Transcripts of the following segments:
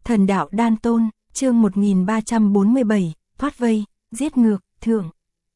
Thần đạo đan tôn, chương 1347, thoát vây, giết ngược, thượng.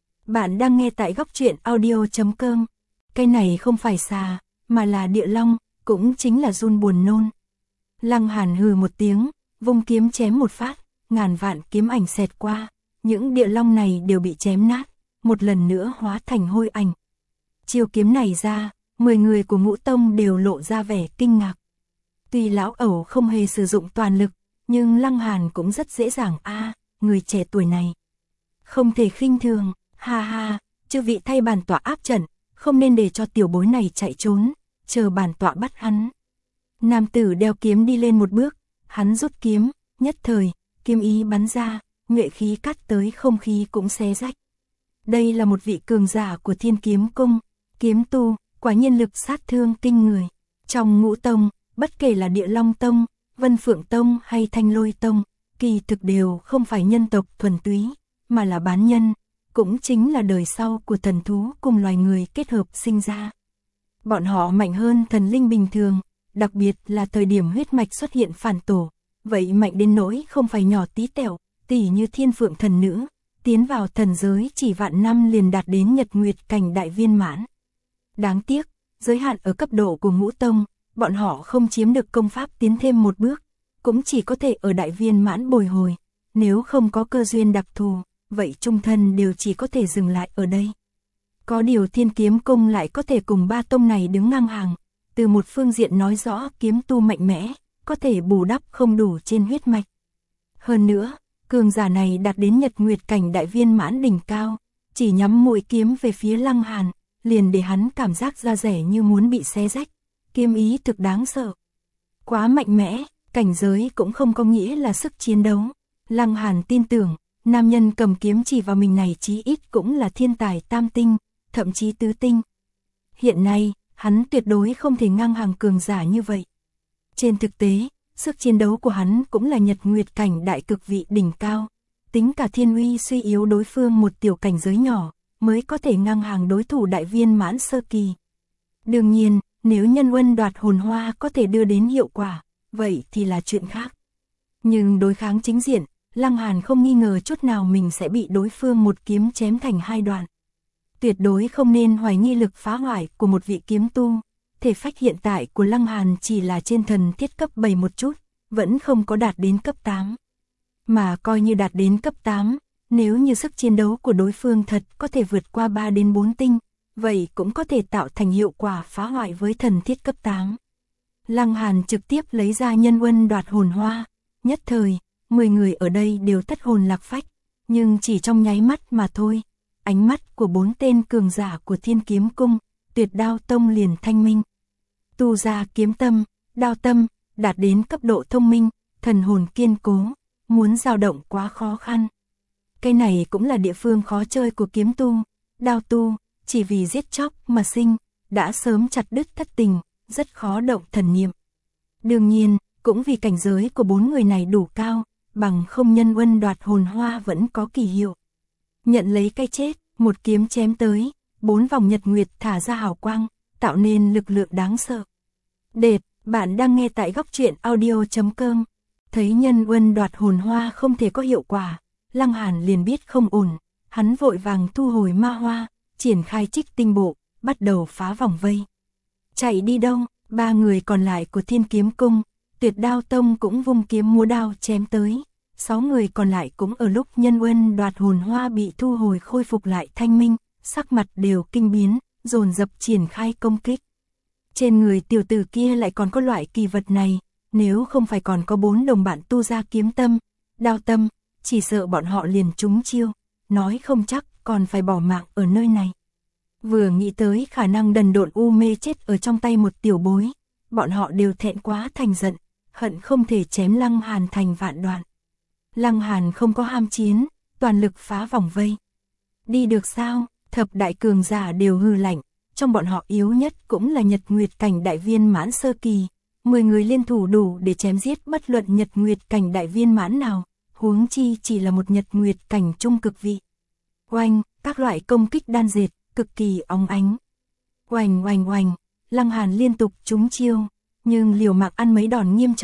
Bạn đang nghe tại góc truyện audio.com. Cái này không phải xà, mà là địa long, cũng chính là run buồn nôn. Lăng Hàn hừ một tiếng, vung kiếm chém một phát, ngàn vạn kiếm ảnh xẹt qua, những địa long này đều bị chém nát, một lần nữa hóa thành hôi ảnh. Chiêu kiếm này ra, 10 người của Ngũ Tông đều lộ ra vẻ kinh ngạc. Tuy lão ẩu không hề sử dụng toàn lực, nhưng Lăng Hàn cũng rất dễ dàng người trẻ tuổi này. Không thể khinh thường, ha ha, chư vị thay bản tọa áp trận, không nên để cho tiểu bối này chạy trốn, chờ bản tọa bắt hắn. Nam tử đeo kiếm đi lên một bước, hắn rút kiếm, nhất thời, kiếm ý bắn ra, nhuệ khí cắt tới không khí cũng xé rách. Đây là một vị cường giả của Thiên Kiếm Cung, kiếm tu, quả nhiên lực sát thương kinh người. Trong Ngũ Tông, bất kể là Địa Long Tông, Vân Phượng Tông hay Thanh Lôi Tông, kỳ thực đều không phải nhân tộc thuần túy, mà là bán nhân, cũng chính là đời sau của thần thú cùng loài người kết hợp sinh ra. Bọn họ mạnh hơn thần linh bình thường, đặc biệt là thời điểm huyết mạch xuất hiện phản tổ, vậy mạnh đến nỗi không phải nhỏ tí tẹo, tỉ như Thiên Phượng thần nữ, tiến vào thần giới chỉ vạn năm liền đạt đến Nhật Nguyệt cảnh đại viên mãn. Đáng tiếc, giới hạn ở cấp độ của Ngũ Tông, bọn họ không chiếm được công pháp tiến thêm một bước, cũng chỉ có thể ở đại viên mãn bồi hồi, nếu không có cơ duyên đặc thù, vậy chung thân đều chỉ có thể dừng lại ở đây. Có điều Thiên Kiếm Cung lại có thể cùng ba tông này đứng ngang hàng, từ một phương diện nói rõ kiếm tu mạnh mẽ, có thể bù đắp không đủ trên huyết mạch. Hơn nữa, cường giả này đạt đến Nhật Nguyệt cảnh đại viên mãn đỉnh cao, chỉ nhắm mũi kiếm về phía Lăng Hàn, liền để hắn cảm giác da rẻ như muốn bị xé rách, kiếm ý thực đáng sợ. Quá mạnh mẽ, cảnh giới cũng không có nghĩa là sức chiến đấu. Lăng Hàn tin tưởng, nam nhân cầm kiếm chỉ vào mình này chí ít cũng là thiên tài tam tinh, thậm chí tứ tinh. Hiện nay, hắn tuyệt đối không thể ngang hàng cường giả như vậy. Trên thực tế, sức chiến đấu của hắn cũng là Nhật Nguyệt cảnh đại cực vị đỉnh cao, tính cả thiên uy suy yếu đối phương một tiểu cảnh giới nhỏ, mới có thể ngang hàng đối thủ đại viên mãn sơ kỳ. Đương nhiên, nếu nhân huân đoạt hồn hoa có thể đưa đến hiệu quả, vậy thì là chuyện khác. Nhưng đối kháng chính diện, Lăng Hàn không nghi ngờ chút nào mình sẽ bị đối phương một kiếm chém thành hai đoạn. Tuyệt đối không nên hoài nghi lực phá hoại của một vị kiếm tu. Thể phách hiện tại của Lăng Hàn chỉ là trên thần thiết cấp 7 một chút, vẫn không có đạt đến cấp 8. Mà coi như đạt đến cấp 8, nếu như sức chiến đấu của đối phương thật có thể vượt qua 3 đến 4 tinh, vậy cũng có thể tạo thành hiệu quả phá hoại với thần thiết cấp 8. Lăng Hàn trực tiếp lấy ra nhân huân đoạt hồn hoa, nhất thời, 10 người ở đây đều thất hồn lạc phách, nhưng chỉ trong nháy mắt mà thôi, ánh mắt của 4 tên cường giả của Thiên Kiếm Cung, Tuyệt Đao Tông liền thanh minh. Tu ra kiếm tâm, đao tâm, đạt đến cấp độ thông minh, thần hồn kiên cố, muốn dao động quá khó khăn. Cái này cũng là địa phương khó chơi của kiếm tu, đao tu, chỉ vì giết chóc mà sinh, đã sớm chặt đứt thất tình, rất khó động thần niệm. Đương nhiên, cũng vì cảnh giới của 4 người này đủ cao, bằng không nhân huân đoạt hồn hoa vẫn có kỳ hiệu. Nhận lấy cái chết, một kiếm chém tới, 4 vòng nhật nguyệt thả ra hào quang, tạo nên lực lượng đáng sợ. Đệt, bạn đang nghe tại góc truyện audio.com. Thấy nhân huân đoạt hồn hoa không thể có hiệu quả, Lăng Hàn liền biết không ổn, hắn vội vàng thu hồi ma hoa, triển khai Trích Tinh Bộ, bắt đầu phá vòng vây. Chạy đi đâu? 3 người còn lại của Thiên Kiếm Cung, Tuyệt Đao Tông cũng vung kiếm múa đao chém tới. 6 người còn lại cũng ở lúc nhân huân đoạt hồn hoa bị thu hồi khôi phục lại thanh minh, sắc mặt đều kinh biến, dồn dập triển khai công kích. Trên người tiểu tử kia lại còn có loại kỳ vật này, nếu không phải còn có 4 đồng bạn tu ra kiếm tâm, đao tâm, chỉ sợ bọn họ liền trúng chiêu, nói không chắc còn phải bỏ mạng ở nơi này. Vừa nghĩ tới khả năng đần độn u mê chết ở trong tay một tiểu bối, bọn họ đều thẹn quá thành giận, hận không thể chém Lăng Hàn thành vạn đoạn. Lăng Hàn không có ham chiến, toàn lực phá vòng vây. Đi được sao? Thập đại cường giả đều hừ lạnh, trong bọn họ yếu nhất cũng là Nhật Nguyệt cảnh đại viên mãn sơ kỳ, 10 người liên thủ đủ để chém giết bất luận Nhật Nguyệt cảnh đại viên mãn nào, huống chi chỉ là một Nhật Nguyệt cảnh trung cực vị. Oanh, các loại công kích đan dệt, cực kỳ óng ánh. Oanh oanh oanh, Lăng Hàn liên tục trúng chiêu, nhưng liều mạng ăn mấy đòn nghiêm trọng,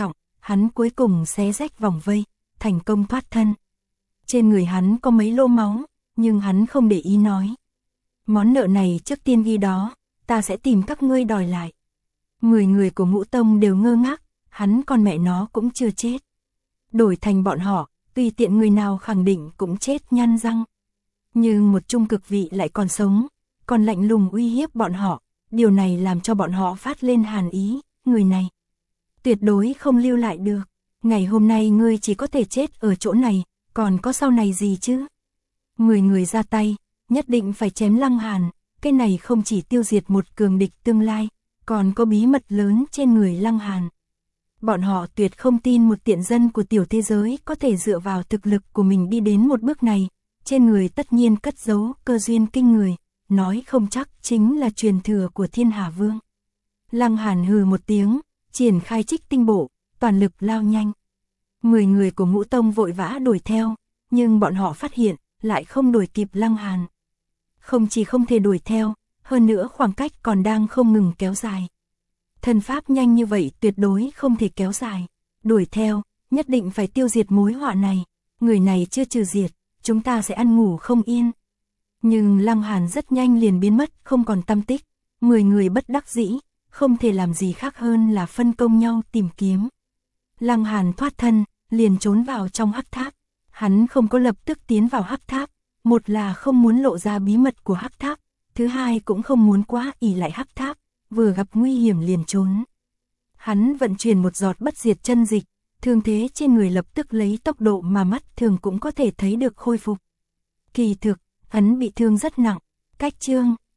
hắn cuối cùng xé rách vòng vây, thành công thoát thân. Trên người hắn có mấy lỗ máu, nhưng hắn không để ý nói. Món nợ này trước tiên ghi đó, ta sẽ tìm các ngươi đòi lại. 10 người của Ngũ Tông đều ngơ ngác, hắn con mẹ nó cũng chưa chết. Đổi thành bọn họ, tùy tiện người nào khẳng định cũng chết nhăn răng. Nhưng một trung cực vị lại còn sống, còn lạnh lùng uy hiếp bọn họ, điều này làm cho bọn họ phát lên hàn ý, người này tuyệt đối không lưu lại được. Ngày hôm nay ngươi chỉ có thể chết ở chỗ này, còn có sau này gì chứ? 10 người ra tay, nhất định phải chém Lăng Hàn, cái này không chỉ tiêu diệt một cường địch tương lai, còn có bí mật lớn trên người Lăng Hàn. Bọn họ tuyệt không tin một tiện dân của tiểu thế giới có thể dựa vào thực lực của mình đi đến một bước này, trên người tất nhiên cất giấu cơ duyên kinh người, nói không chắc chính là truyền thừa của Thiên Hà Vương. Lăng Hàn hừ một tiếng, triển khai Trích Tinh Bộ, toàn lực lao nhanh. 10 người của Ngũ Tông vội vã đuổi theo, nhưng bọn họ phát hiện, lại không đuổi kịp Lăng Hàn. Không chỉ không thể đuổi theo, hơn nữa khoảng cách còn đang không ngừng kéo dài. Thần pháp nhanh như vậy tuyệt đối không thể kéo dài. Đuổi theo, nhất định phải tiêu diệt mối họa này. Người này chưa trừ diệt, chúng ta sẽ ăn ngủ không yên. Nhưng Lăng Hàn rất nhanh liền biến mất, không còn tăm tích. 10 người bất đắc dĩ, không thể làm gì khác hơn là phân công nhau tìm kiếm. Lăng Hàn thoát thân, liền trốn vào trong hắc tháp. Hắn không có lập tức tiến vào hắc tháp, một là không muốn lộ ra bí mật của hắc tháp, thứ hai cũng không muốn quá ỷ lại hắc tháp, vừa gặp nguy hiểm liền trốn. Hắn vận chuyển một giọt bất diệt chân dịch, thương thế trên người lập tức lấy tốc độ mà mắt thường cũng có thể thấy được khôi phục. Kỳ thực, hắn bị thương rất nặng, cách chương